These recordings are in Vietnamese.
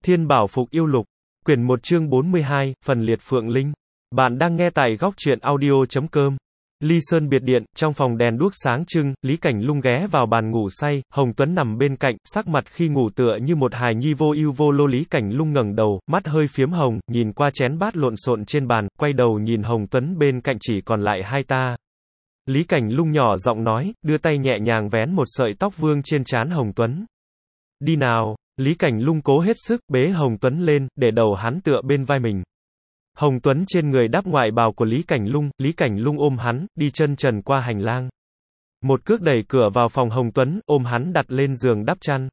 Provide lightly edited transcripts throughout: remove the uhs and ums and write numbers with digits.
Thiên Bảo Phục Yêu Lục, quyển 1 chương 42, phần liệt Phượng Linh. Bạn đang nghe tại góc truyện audio.com. Ly Sơn biệt điện, trong phòng đèn đuốc sáng trưng, Lý Cảnh Lung ghé vào bàn ngủ say, Hồng Tuấn nằm bên cạnh, sắc mặt khi ngủ tựa như một hài nhi vô ưu vô lô. Lý Cảnh Lung ngẩng đầu, mắt hơi phiếm hồng, nhìn qua chén bát lộn xộn trên bàn, quay đầu nhìn Hồng Tuấn bên cạnh chỉ còn lại hai ta. Lý Cảnh Lung nhỏ giọng nói, đưa tay nhẹ nhàng vén một sợi tóc vương trên trán Hồng Tuấn. Đi nào. Lý Cảnh Lung cố hết sức, bế Hồng Tuấn lên, để đầu hắn tựa bên vai mình. Hồng Tuấn trên người đắp ngoại bào của Lý Cảnh Lung ôm hắn, đi chân trần qua hành lang. Một cước đẩy cửa vào phòng Hồng Tuấn, ôm hắn đặt lên giường đắp chăn.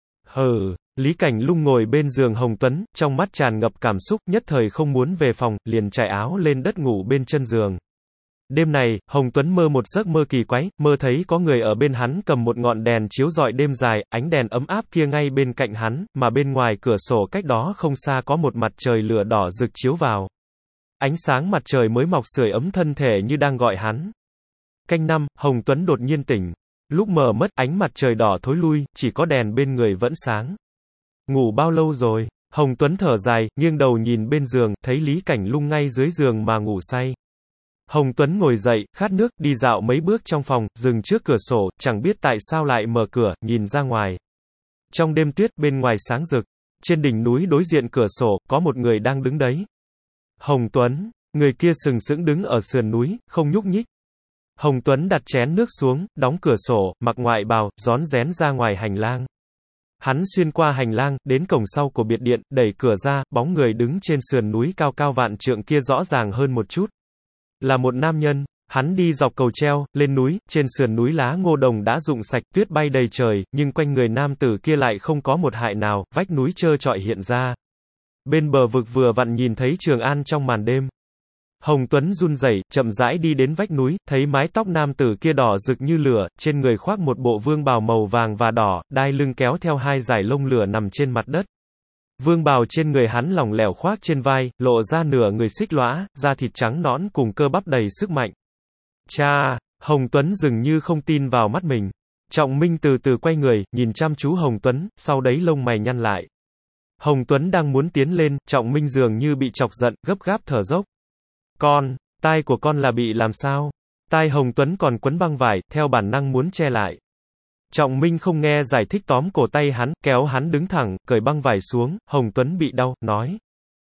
Lý Cảnh Lung ngồi bên giường Hồng Tuấn, trong mắt tràn ngập cảm xúc, nhất thời không muốn về phòng, liền trải áo lên đất ngủ bên chân giường. Đêm này, Hồng Tuấn mơ một giấc mơ kỳ quái, mơ thấy có người ở bên hắn cầm một ngọn đèn chiếu rọi đêm dài, ánh đèn ấm áp kia ngay bên cạnh hắn, mà bên ngoài cửa sổ cách đó không xa có một mặt trời lửa đỏ rực chiếu vào. Ánh sáng mặt trời mới mọc sưởi ấm thân thể như đang gọi hắn. Canh năm, Hồng Tuấn đột nhiên tỉnh. Lúc mờ mất, ánh mặt trời đỏ thối lui, chỉ có đèn bên người vẫn sáng. Ngủ bao lâu rồi? Hồng Tuấn thở dài, nghiêng đầu nhìn bên giường, thấy Lý Cảnh Lung ngay dưới giường mà ngủ say. Hồng Tuấn ngồi dậy, khát nước, đi dạo mấy bước trong phòng, dừng trước cửa sổ, chẳng biết tại sao lại mở cửa, nhìn ra ngoài. Trong đêm tuyết, bên ngoài sáng rực, trên đỉnh núi đối diện cửa sổ, có một người đang đứng đấy. Hồng Tuấn, người kia sừng sững đứng ở sườn núi, không nhúc nhích. Hồng Tuấn đặt chén nước xuống, đóng cửa sổ, mặc ngoại bào, rón rén ra ngoài hành lang. Hắn xuyên qua hành lang, đến cổng sau của biệt điện, đẩy cửa ra, bóng người đứng trên sườn núi cao cao vạn trượng kia rõ ràng hơn một chút. Là một nam nhân. Hắn đi dọc cầu treo, lên núi, trên sườn núi lá ngô đồng đã rụng sạch, tuyết bay đầy trời, nhưng quanh người nam tử kia lại không có một hại nào, vách núi trơ trọi hiện ra. Bên bờ vực vừa vặn nhìn thấy Trường An trong màn đêm. Hồng Tuấn run rẩy, chậm rãi đi đến vách núi, thấy mái tóc nam tử kia đỏ rực như lửa, trên người khoác một bộ vương bào màu vàng và đỏ, đai lưng kéo theo hai dải lông lửa nằm trên mặt đất. Vương bào trên người hắn lỏng lẻo khoác trên vai, lộ ra nửa người xích lõa, da thịt trắng nõn cùng cơ bắp đầy sức mạnh. Cha! Hồng Tuấn dường như không tin vào mắt mình. Trọng Minh từ từ quay người, nhìn chăm chú Hồng Tuấn, sau đấy lông mày nhăn lại. Hồng Tuấn đang muốn tiến lên, Trọng Minh dường như bị chọc giận, gấp gáp thở dốc. Con, tai của con là bị làm sao? Tai Hồng Tuấn còn quấn băng vải, theo bản năng muốn che lại. Trọng Minh không nghe giải thích, tóm cổ tay hắn, kéo hắn đứng thẳng, cởi băng vải xuống. Hồng Tuấn bị đau, nói.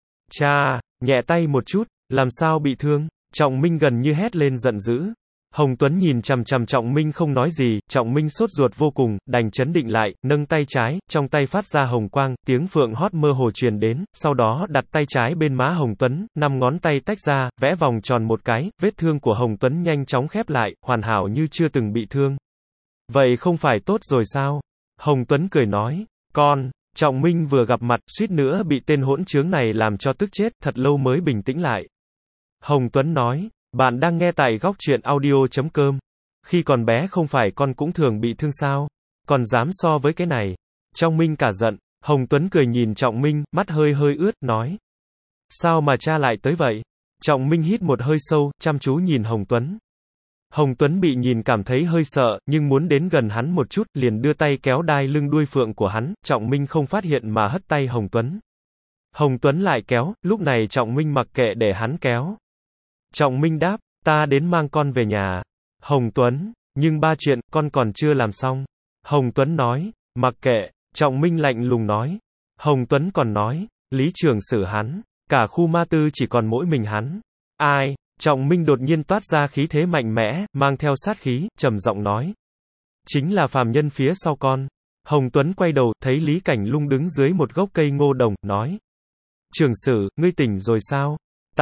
Cha, nhẹ tay một chút, làm sao bị thương? Trọng Minh gần như hét lên giận dữ. Hồng Tuấn nhìn chằm chằm Trọng Minh không nói gì, Trọng Minh sốt ruột vô cùng, đành chấn định lại, nâng tay trái, trong tay phát ra hồng quang, tiếng phượng hót mơ hồ truyền đến, sau đó đặt tay trái bên má Hồng Tuấn, 5 ngón tay tách ra, vẽ vòng tròn một cái, vết thương của Hồng Tuấn nhanh chóng khép lại, hoàn hảo như chưa từng bị thương. Vậy không phải tốt rồi sao? Hồng Tuấn cười nói, con. Trọng Minh vừa gặp mặt, suýt nữa bị tên hỗn trướng này làm cho tức chết, thật lâu mới bình tĩnh lại. Hồng Tuấn nói, bạn đang nghe tại góc truyện audio.com. Khi còn bé không phải con cũng thường bị thương sao? Còn dám so với cái này? Trọng Minh cả giận. Hồng Tuấn cười nhìn Trọng Minh, mắt hơi hơi ướt, nói. Sao mà cha lại tới vậy? Trọng Minh hít một hơi sâu, chăm chú nhìn Hồng Tuấn. Hồng Tuấn bị nhìn cảm thấy hơi sợ, nhưng muốn đến gần hắn một chút, liền đưa tay kéo đai lưng đuôi phượng của hắn, Trọng Minh không phát hiện mà hất tay Hồng Tuấn. Hồng Tuấn lại kéo, lúc này Trọng Minh mặc kệ để hắn kéo. Trọng Minh đáp, ta đến mang con về nhà. Hồng Tuấn, nhưng ba chuyện, con còn chưa làm xong. Hồng Tuấn nói, mặc kệ. Trọng Minh lạnh lùng nói. Hồng Tuấn còn nói, Lý Trường xử hắn, cả khu ma tư chỉ còn mỗi mình hắn. Ai? Trọng Minh đột nhiên toát ra khí thế mạnh mẽ, mang theo sát khí, trầm giọng nói. Chính là phàm nhân phía sau con. Hồng Tuấn quay đầu, thấy Lý Cảnh Lung đứng dưới một gốc cây ngô đồng, nói. Trường sử, ngươi tỉnh rồi sao?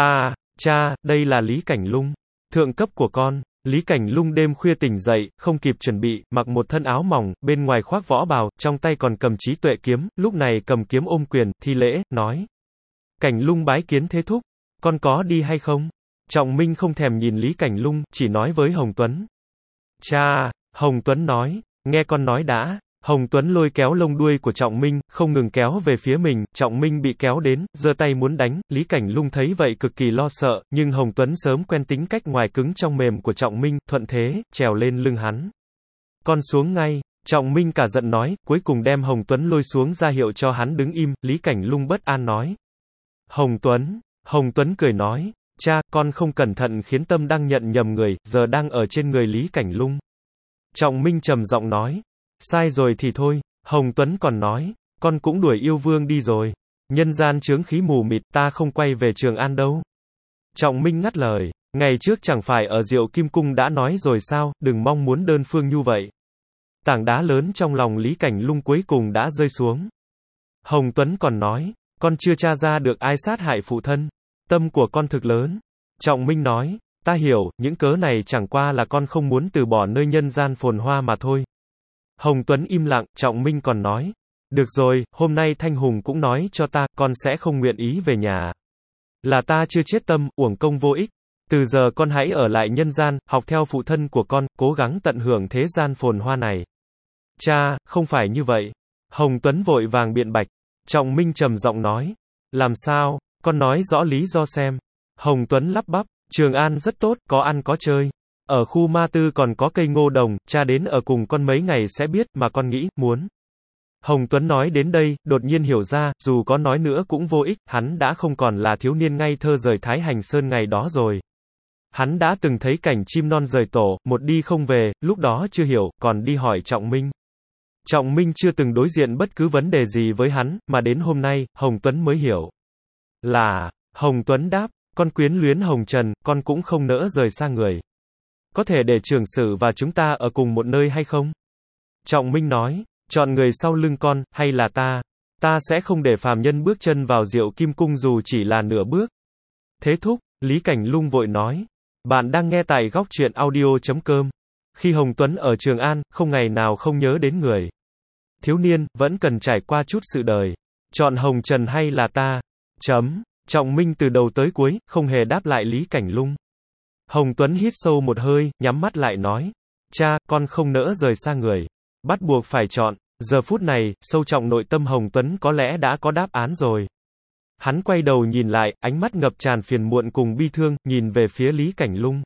Cha, đây là Lý Cảnh Lung. Thượng cấp của con. Lý Cảnh Lung đêm khuya tỉnh dậy, không kịp chuẩn bị, mặc một thân áo mỏng, bên ngoài khoác võ bào, trong tay còn cầm trí tuệ kiếm, lúc này cầm kiếm ôm quyền, thi lễ, nói. Cảnh Lung bái kiến thế thúc. Con có đi hay không? Trọng Minh không thèm nhìn Lý Cảnh Lung, chỉ nói với Hồng Tuấn. Cha, Hồng Tuấn nói, nghe con nói đã. Hồng Tuấn lôi kéo lông đuôi của Trọng Minh, không ngừng kéo về phía mình, Trọng Minh bị kéo đến, giơ tay muốn đánh, Lý Cảnh Lung thấy vậy cực kỳ lo sợ, nhưng Hồng Tuấn sớm quen tính cách ngoài cứng trong mềm của Trọng Minh, thuận thế, trèo lên lưng hắn. Con xuống ngay. Trọng Minh cả giận nói, cuối cùng đem Hồng Tuấn lôi xuống ra hiệu cho hắn đứng im, Lý Cảnh Lung bất an nói. Hồng Tuấn cười nói, cha, con không cẩn thận khiến Tâm Đăng nhận nhầm người, giờ đang ở trên người Lý Cảnh Lung. Trọng Minh trầm giọng nói, sai rồi thì thôi. Hồng Tuấn còn nói, con cũng đuổi yêu vương đi rồi. Nhân gian chướng khí mù mịt, ta không quay về Trường An đâu. Trọng Minh ngắt lời, ngày trước chẳng phải ở Diệu Kim Cung đã nói rồi sao, đừng mong muốn đơn phương như vậy. Tảng đá lớn trong lòng Lý Cảnh Lung cuối cùng đã rơi xuống. Hồng Tuấn còn nói, con chưa tra ra được ai sát hại phụ thân. Tâm của con thực lớn. Trọng Minh nói, ta hiểu, những cớ này chẳng qua là con không muốn từ bỏ nơi nhân gian phồn hoa mà thôi. Hồng Tuấn im lặng, Trọng Minh còn nói, được rồi, hôm nay Thanh Hùng cũng nói cho ta, con sẽ không nguyện ý về nhà. Là ta chưa chết tâm, uổng công vô ích. Từ giờ con hãy ở lại nhân gian, học theo phụ thân của con, cố gắng tận hưởng thế gian phồn hoa này. Cha, không phải như vậy. Hồng Tuấn vội vàng biện bạch. Trọng Minh trầm giọng nói, làm sao, con nói rõ lý do xem. Hồng Tuấn lắp bắp, Trường An rất tốt, có ăn có chơi. Ở khu Ma Tư còn có cây ngô đồng, cha đến ở cùng con mấy ngày sẽ biết, mà con nghĩ, muốn. Hồng Tuấn nói đến đây, đột nhiên hiểu ra, dù có nói nữa cũng vô ích, hắn đã không còn là thiếu niên ngây thơ rời Thái Hành Sơn ngày đó rồi. Hắn đã từng thấy cảnh chim non rời tổ, một đi không về, lúc đó chưa hiểu, còn đi hỏi Trọng Minh. Trọng Minh chưa từng đối diện bất cứ vấn đề gì với hắn, mà đến hôm nay, Hồng Tuấn mới hiểu. Là, Hồng Tuấn đáp, con quyến luyến Hồng Trần, con cũng không nỡ rời xa người. Có thể để Trường Sử và chúng ta ở cùng một nơi hay không? Trọng Minh nói, chọn người sau lưng con, hay là ta? Ta sẽ không để phàm nhân bước chân vào Diệu Kim Cung dù chỉ là nửa bước. Thế thúc, Lý Cảnh Lung vội nói. Bạn đang nghe tại góc truyện audio.com. Khi Hồng Tuấn ở Trường An, không ngày nào không nhớ đến người. Thiếu niên, vẫn cần trải qua chút sự đời. Chọn Hồng Trần hay là ta? Trọng Minh từ đầu tới cuối, không hề đáp lại Lý Cảnh Lung. Hồng Tuấn hít sâu một hơi, nhắm mắt lại nói. Cha, con không nỡ rời xa người. Bắt buộc phải chọn. Giờ phút này, sâu trong nội tâm Hồng Tuấn có lẽ đã có đáp án rồi. Hắn quay đầu nhìn lại, ánh mắt ngập tràn phiền muộn cùng bi thương, nhìn về phía Lý Cảnh Lung.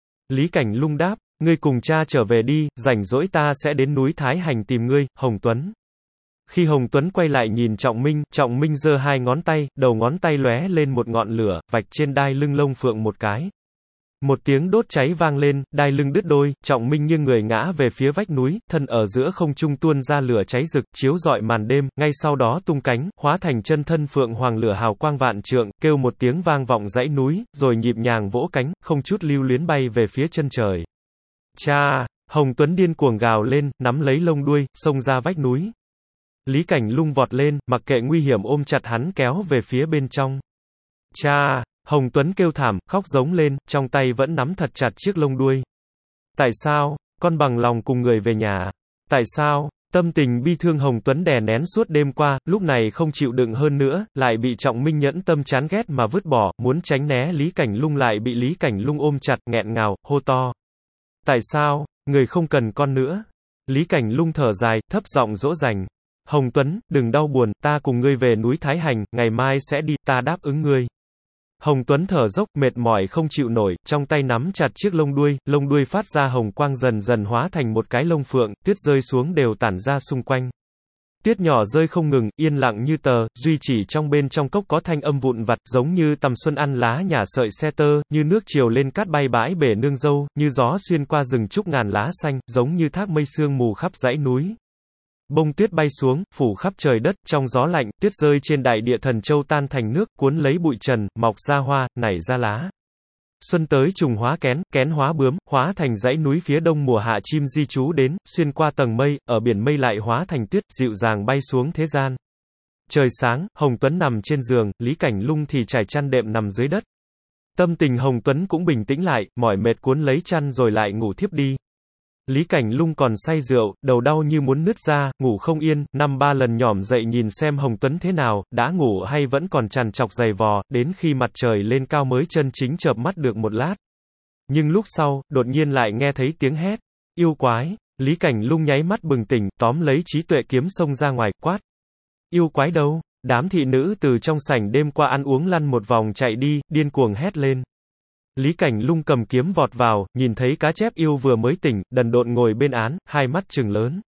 Lý Cảnh Lung đáp, ngươi cùng cha trở về đi, rảnh rỗi ta sẽ đến núi Thái Hành tìm ngươi, Hồng Tuấn. Khi Hồng Tuấn quay lại nhìn Trọng Minh giơ hai ngón tay, đầu ngón tay lóe lên một ngọn lửa, vạch trên đai lưng lông phượng một cái. Một tiếng đốt cháy vang lên, đai lưng đứt đôi, Trọng Minh nghiêng người ngã về phía vách núi, thân ở giữa không trung tuôn ra lửa cháy rực, chiếu rọi màn đêm, ngay sau đó tung cánh, hóa thành chân thân phượng hoàng lửa hào quang vạn trượng, kêu một tiếng vang vọng dãy núi, rồi nhịp nhàng vỗ cánh, không chút lưu luyến bay về phía chân trời. Cha! Hồng Tuấn điên cuồng gào lên, nắm lấy lông đuôi, xông ra vách núi. Lý Cảnh Lung vọt lên, mặc kệ nguy hiểm ôm chặt hắn kéo về phía bên trong. Cha! Hồng Tuấn kêu thảm, khóc giống lên, trong tay vẫn nắm thật chặt chiếc lông đuôi. Tại sao, con bằng lòng cùng người về nhà? Tại sao? Tâm tình bi thương Hồng Tuấn đè nén suốt đêm qua, lúc này không chịu đựng hơn nữa, lại bị Trọng Minh nhẫn tâm chán ghét mà vứt bỏ, muốn tránh né Lý Cảnh Lung lại bị Lý Cảnh Lung ôm chặt, nghẹn ngào, hô to. Tại sao, người không cần con nữa? Lý Cảnh Lung thở dài, thấp giọng dỗ dành. Hồng Tuấn, đừng đau buồn, ta cùng ngươi về núi Thái Hành, ngày mai sẽ đi, ta đáp ứng ngươi. Hồng Tuấn thở dốc, mệt mỏi không chịu nổi, trong tay nắm chặt chiếc lông đuôi phát ra hồng quang dần dần hóa thành một cái lông phượng, tuyết rơi xuống đều tản ra xung quanh. Tuyết nhỏ rơi không ngừng, yên lặng như tờ, duy chỉ trong bên trong cốc có thanh âm vụn vặt, giống như tầm xuân ăn lá nhả sợi xe tơ, như nước chiều lên cát bay bãi bể nương dâu, như gió xuyên qua rừng trúc ngàn lá xanh, giống như thác mây sương mù khắp dãy núi. Bông tuyết bay xuống, phủ khắp trời đất, trong gió lạnh, tuyết rơi trên đại địa Thần Châu tan thành nước, cuốn lấy bụi trần, mọc ra hoa, nảy ra lá. Xuân tới trùng hóa kén, kén hóa bướm, hóa thành dãy núi phía đông mùa hạ chim di trú đến, xuyên qua tầng mây, ở biển mây lại hóa thành tuyết, dịu dàng bay xuống thế gian. Trời sáng, Hồng Tuấn nằm trên giường, Lý Cảnh Lung thì trải chăn đệm nằm dưới đất. Tâm tình Hồng Tuấn cũng bình tĩnh lại, mỏi mệt cuốn lấy chăn rồi lại ngủ thiếp đi. Lý Cảnh Lung còn say rượu, đầu đau như muốn nứt ra, ngủ không yên, 5-3 lần nhỏm dậy nhìn xem Hồng Tuấn thế nào, đã ngủ hay vẫn còn trằn trọc giày vò, đến khi mặt trời lên cao mới chân chính chợp mắt được một lát. Nhưng lúc sau, đột nhiên lại nghe thấy tiếng hét. Yêu quái! Lý Cảnh Lung nháy mắt bừng tỉnh, tóm lấy trí tuệ kiếm xông ra ngoài, quát. Yêu quái đâu? Đám thị nữ từ trong sảnh đêm qua ăn uống lăn một vòng chạy đi, điên cuồng hét lên. Lý Cảnh Lung cầm kiếm vọt vào, nhìn thấy cá chép yêu vừa mới tỉnh, đần độn ngồi bên án, hai mắt trừng lớn.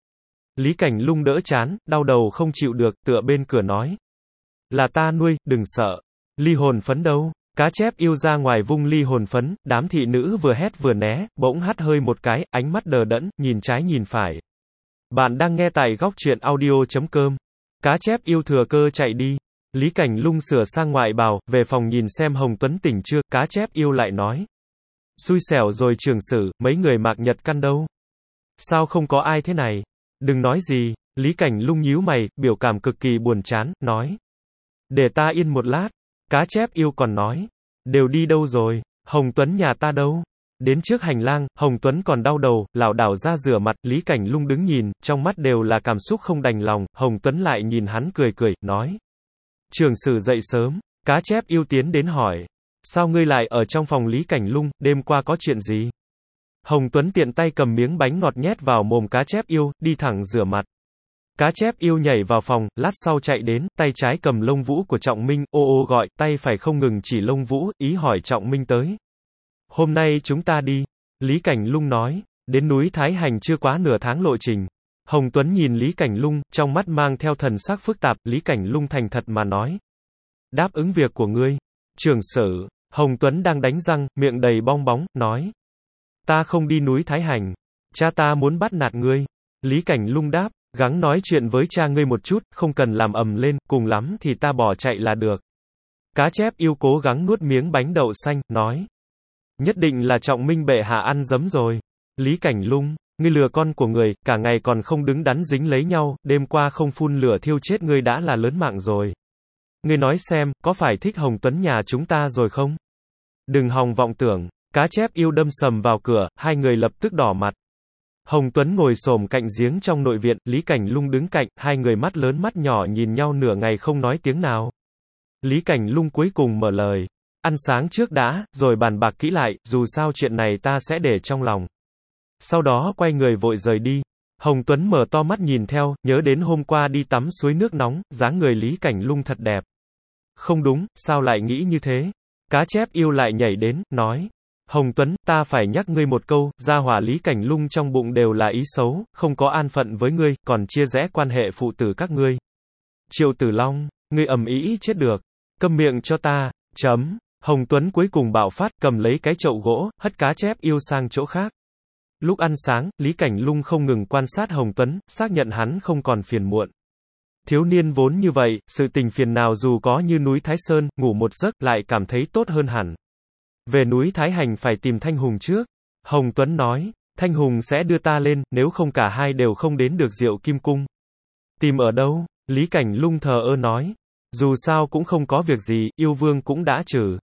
Lý Cảnh Lung đỡ chán, đau đầu không chịu được, tựa bên cửa nói. Là ta nuôi, đừng sợ. Ly hồn phấn đâu? Cá chép yêu ra ngoài vung ly hồn phấn, đám thị nữ vừa hét vừa né, bỗng hắt hơi một cái, ánh mắt đờ đẫn, nhìn trái nhìn phải. Bạn đang nghe tại góc truyện audio.com. Cá chép yêu thừa cơ chạy đi. Lý Cảnh Lung sửa sang ngoại bào, về phòng nhìn xem Hồng Tuấn tỉnh chưa, cá chép yêu lại nói. Xui xẻo rồi trường sử, mấy người Mạc Nhật Căn đâu? Sao không có ai thế này? Đừng nói gì, Lý Cảnh Lung nhíu mày, biểu cảm cực kỳ buồn chán, nói. Để ta yên một lát. Cá chép yêu còn nói. Đều đi đâu rồi? Hồng Tuấn nhà ta đâu? Đến trước hành lang, Hồng Tuấn còn đau đầu, lảo đảo ra rửa mặt, Lý Cảnh Lung đứng nhìn, trong mắt đều là cảm xúc không đành lòng, Hồng Tuấn lại nhìn hắn cười cười, nói. Trường sử dậy sớm, cá chép yêu tiến đến hỏi. Sao ngươi lại ở trong phòng Lý Cảnh Lung, đêm qua có chuyện gì? Hồng Tuấn tiện tay cầm miếng bánh ngọt nhét vào mồm cá chép yêu, đi thẳng rửa mặt. Cá chép yêu nhảy vào phòng, lát sau chạy đến, tay trái cầm lông vũ của Trọng Minh, ô ô gọi, tay phải không ngừng chỉ lông vũ, ý hỏi Trọng Minh tới. Hôm nay chúng ta đi. Lý Cảnh Lung nói, đến núi Thái Hành chưa quá nửa tháng lộ trình. Hồng Tuấn nhìn Lý Cảnh Lung, trong mắt mang theo thần sắc phức tạp, Lý Cảnh Lung thành thật mà nói. Đáp ứng việc của ngươi. Trường sử, Hồng Tuấn đang đánh răng, miệng đầy bong bóng, nói. Ta không đi núi Thái Hành. Cha ta muốn bắt nạt ngươi. Lý Cảnh Lung đáp. Gắng nói chuyện với cha ngươi một chút, không cần làm ầm lên, cùng lắm thì ta bỏ chạy là được. Cá chép yêu cố gắng nuốt miếng bánh đậu xanh, nói. Nhất định là Trọng Minh bệ hạ ăn dấm rồi. Lý Cảnh Lung, ngươi lừa con của người, cả ngày còn không đứng đắn dính lấy nhau, đêm qua không phun lửa thiêu chết ngươi đã là lớn mạng rồi. Ngươi nói xem, có phải thích Hồng Tuấn nhà chúng ta rồi không? Đừng hòng vọng tưởng. Cá chép yêu đâm sầm vào cửa, hai người lập tức đỏ mặt. Hồng Tuấn ngồi xổm cạnh giếng trong nội viện, Lý Cảnh Lung đứng cạnh, hai người mắt lớn mắt nhỏ nhìn nhau nửa ngày không nói tiếng nào. Lý Cảnh Lung cuối cùng mở lời. Ăn sáng trước đã, rồi bàn bạc kỹ lại, dù sao chuyện này ta sẽ để trong lòng. Sau đó quay người vội rời đi. Hồng Tuấn mở to mắt nhìn theo, nhớ đến hôm qua đi tắm suối nước nóng, dáng người Lý Cảnh Lung thật đẹp. Không đúng, sao lại nghĩ như thế? Cá chép yêu lại nhảy đến, nói. Hồng Tuấn, ta phải nhắc ngươi một câu, gia hỏa Lý Cảnh Lung trong bụng đều là ý xấu, không có an phận với ngươi, còn chia rẽ quan hệ phụ tử các ngươi. Triệu Tử Long, ngươi ầm ĩ chết được. Câm miệng cho ta. Chấm. Hồng Tuấn cuối cùng bạo phát, cầm lấy cái chậu gỗ, hất cá chép yêu sang chỗ khác. Lúc ăn sáng, Lý Cảnh Lung không ngừng quan sát Hồng Tuấn, xác nhận hắn không còn phiền muộn. Thiếu niên vốn như vậy, sự tình phiền nào dù có như núi Thái Sơn, ngủ một giấc lại cảm thấy tốt hơn hẳn. Về núi Thái Hành phải tìm Thanh Hùng trước. Hồng Tuấn nói, Thanh Hùng sẽ đưa ta lên, nếu không cả hai đều không đến được Diệu Kim Cung. Tìm ở đâu? Lý Cảnh Lung thờ ơ nói. Dù sao cũng không có việc gì, yêu vương cũng đã trừ.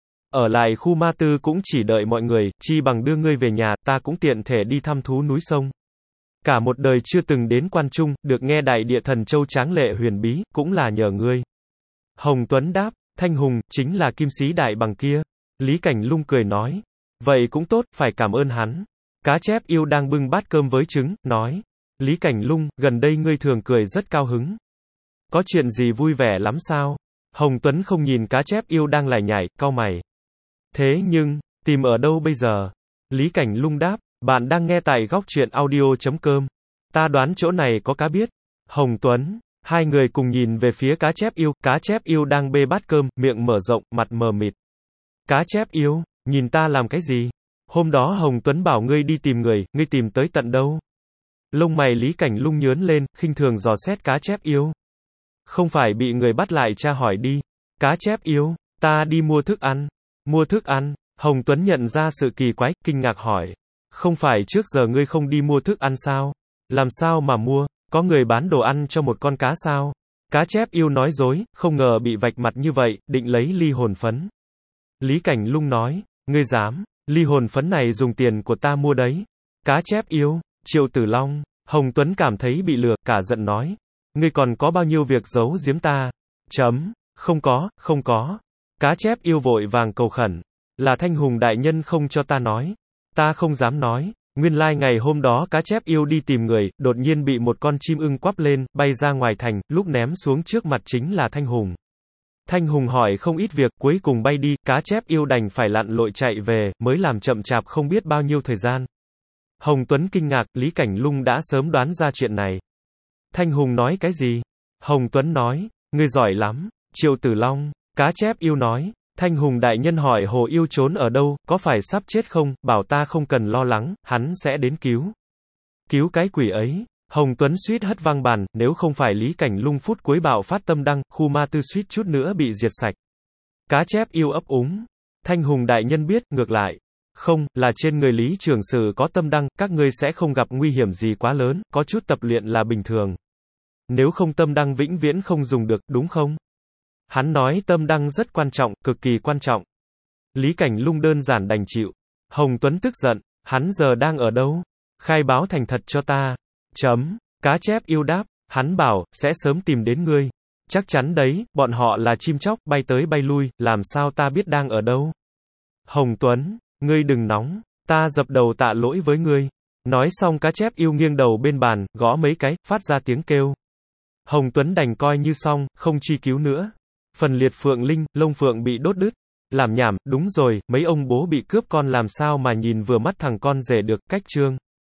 Ở lại khu ma tư cũng chỉ đợi mọi người, chi bằng đưa ngươi về nhà, ta cũng tiện thể đi thăm thú núi sông. Cả một đời chưa từng đến Quan Trung, được nghe đại địa thần châu tráng lệ huyền bí, cũng là nhờ ngươi. Hồng Tuấn đáp, Thanh Hùng, chính là kim sĩ đại bằng kia. Lý Cảnh Lung cười nói. Vậy cũng tốt, phải cảm ơn hắn. Cá chép yêu đang bưng bát cơm với trứng, nói. Lý Cảnh Lung, gần đây ngươi thường cười rất cao hứng. Có chuyện gì vui vẻ lắm sao? Hồng Tuấn không nhìn cá chép yêu đang lải nhải, cau mày. Thế nhưng, tìm ở đâu bây giờ? Lý Cảnh Lung đáp. Bạn đang nghe tại góc truyện audio.com. Ta đoán chỗ này có cá biết. Hồng Tuấn. Hai người cùng nhìn về phía cá chép yêu đang bê bát cơm, miệng mở rộng, mặt mờ mịt. Cá chép yêu, nhìn ta làm cái gì? Hôm đó Hồng Tuấn bảo ngươi đi tìm người, ngươi tìm tới tận đâu? Lông mày Lý Cảnh Lung nhướng lên, khinh thường dò xét cá chép yêu. Không phải bị người bắt lại tra hỏi đi. Cá chép yêu, ta đi mua thức ăn. Mua thức ăn? Hồng Tuấn nhận ra sự kỳ quái, kinh ngạc hỏi. Không phải trước giờ ngươi không đi mua thức ăn sao? Làm sao mà mua? Có người bán đồ ăn cho một con cá sao? Cá chép yêu nói dối, không ngờ bị vạch mặt như vậy, định lấy ly hồn phấn. Lý Cảnh Lung nói, ngươi dám, ly hồn phấn này dùng tiền của ta mua đấy. Cá chép yêu, Triệu Tử Long, Hồng Tuấn cảm thấy bị lừa, cả giận nói. Ngươi còn có bao nhiêu việc giấu giếm ta? Chấm, không có. Cá chép yêu vội vàng cầu khẩn. Là Thanh Hùng đại nhân không cho ta nói. Ta không dám nói. Nguyên lai ngày hôm đó cá chép yêu đi tìm người, đột nhiên bị một con chim ưng quắp lên, bay ra ngoài thành, lúc ném xuống trước mặt chính là Thanh Hùng. Thanh Hùng hỏi không ít việc, cuối cùng bay đi, cá chép yêu đành phải lặn lội chạy về, mới làm chậm chạp không biết bao nhiêu thời gian. Hồng Tuấn kinh ngạc, Lý Cảnh Lung đã sớm đoán ra chuyện này. Thanh Hùng nói cái gì? Hồng Tuấn nói, ngươi giỏi lắm. Triệu Tử Long, cá chép yêu nói, Thanh Hùng đại nhân hỏi Hồ Yêu trốn ở đâu, có phải sắp chết không, bảo ta không cần lo lắng, hắn sẽ đến cứu. Cứu cái quỷ ấy. Hồng Tuấn suýt hất văng bàn, nếu không phải Lý Cảnh Lung phút cuối bạo phát tâm đăng, khu ma tư suýt chút nữa bị diệt sạch. Cá chép yêu ấp úng. Thanh Hùng đại nhân biết, ngược lại. Không, là trên người Lý Trường Sử có tâm đăng, các ngươi sẽ không gặp nguy hiểm gì quá lớn, có chút tập luyện là bình thường. Nếu không tâm đăng vĩnh viễn không dùng được, đúng không? Hắn nói tâm đăng rất quan trọng, cực kỳ quan trọng. Lý Cảnh Lung đơn giản đành chịu. Hồng Tuấn tức giận, hắn giờ đang ở đâu? Khai báo thành thật cho ta. Cá chép yêu đáp, hắn bảo, sẽ sớm tìm đến ngươi. Chắc chắn đấy, bọn họ là chim chóc, bay tới bay lui, làm sao ta biết đang ở đâu? Hồng Tuấn, ngươi đừng nóng, ta dập đầu tạ lỗi với ngươi. Nói xong cá chép yêu nghiêng đầu bên bàn, gõ mấy cái, phát ra tiếng kêu. Hồng Tuấn đành coi như xong, không truy cứu nữa. Phần liệt phượng linh, lông phượng bị đốt đứt. Làm nhảm, đúng rồi, mấy ông bố bị cướp con làm sao mà nhìn vừa mắt thằng con rể được, cách chương.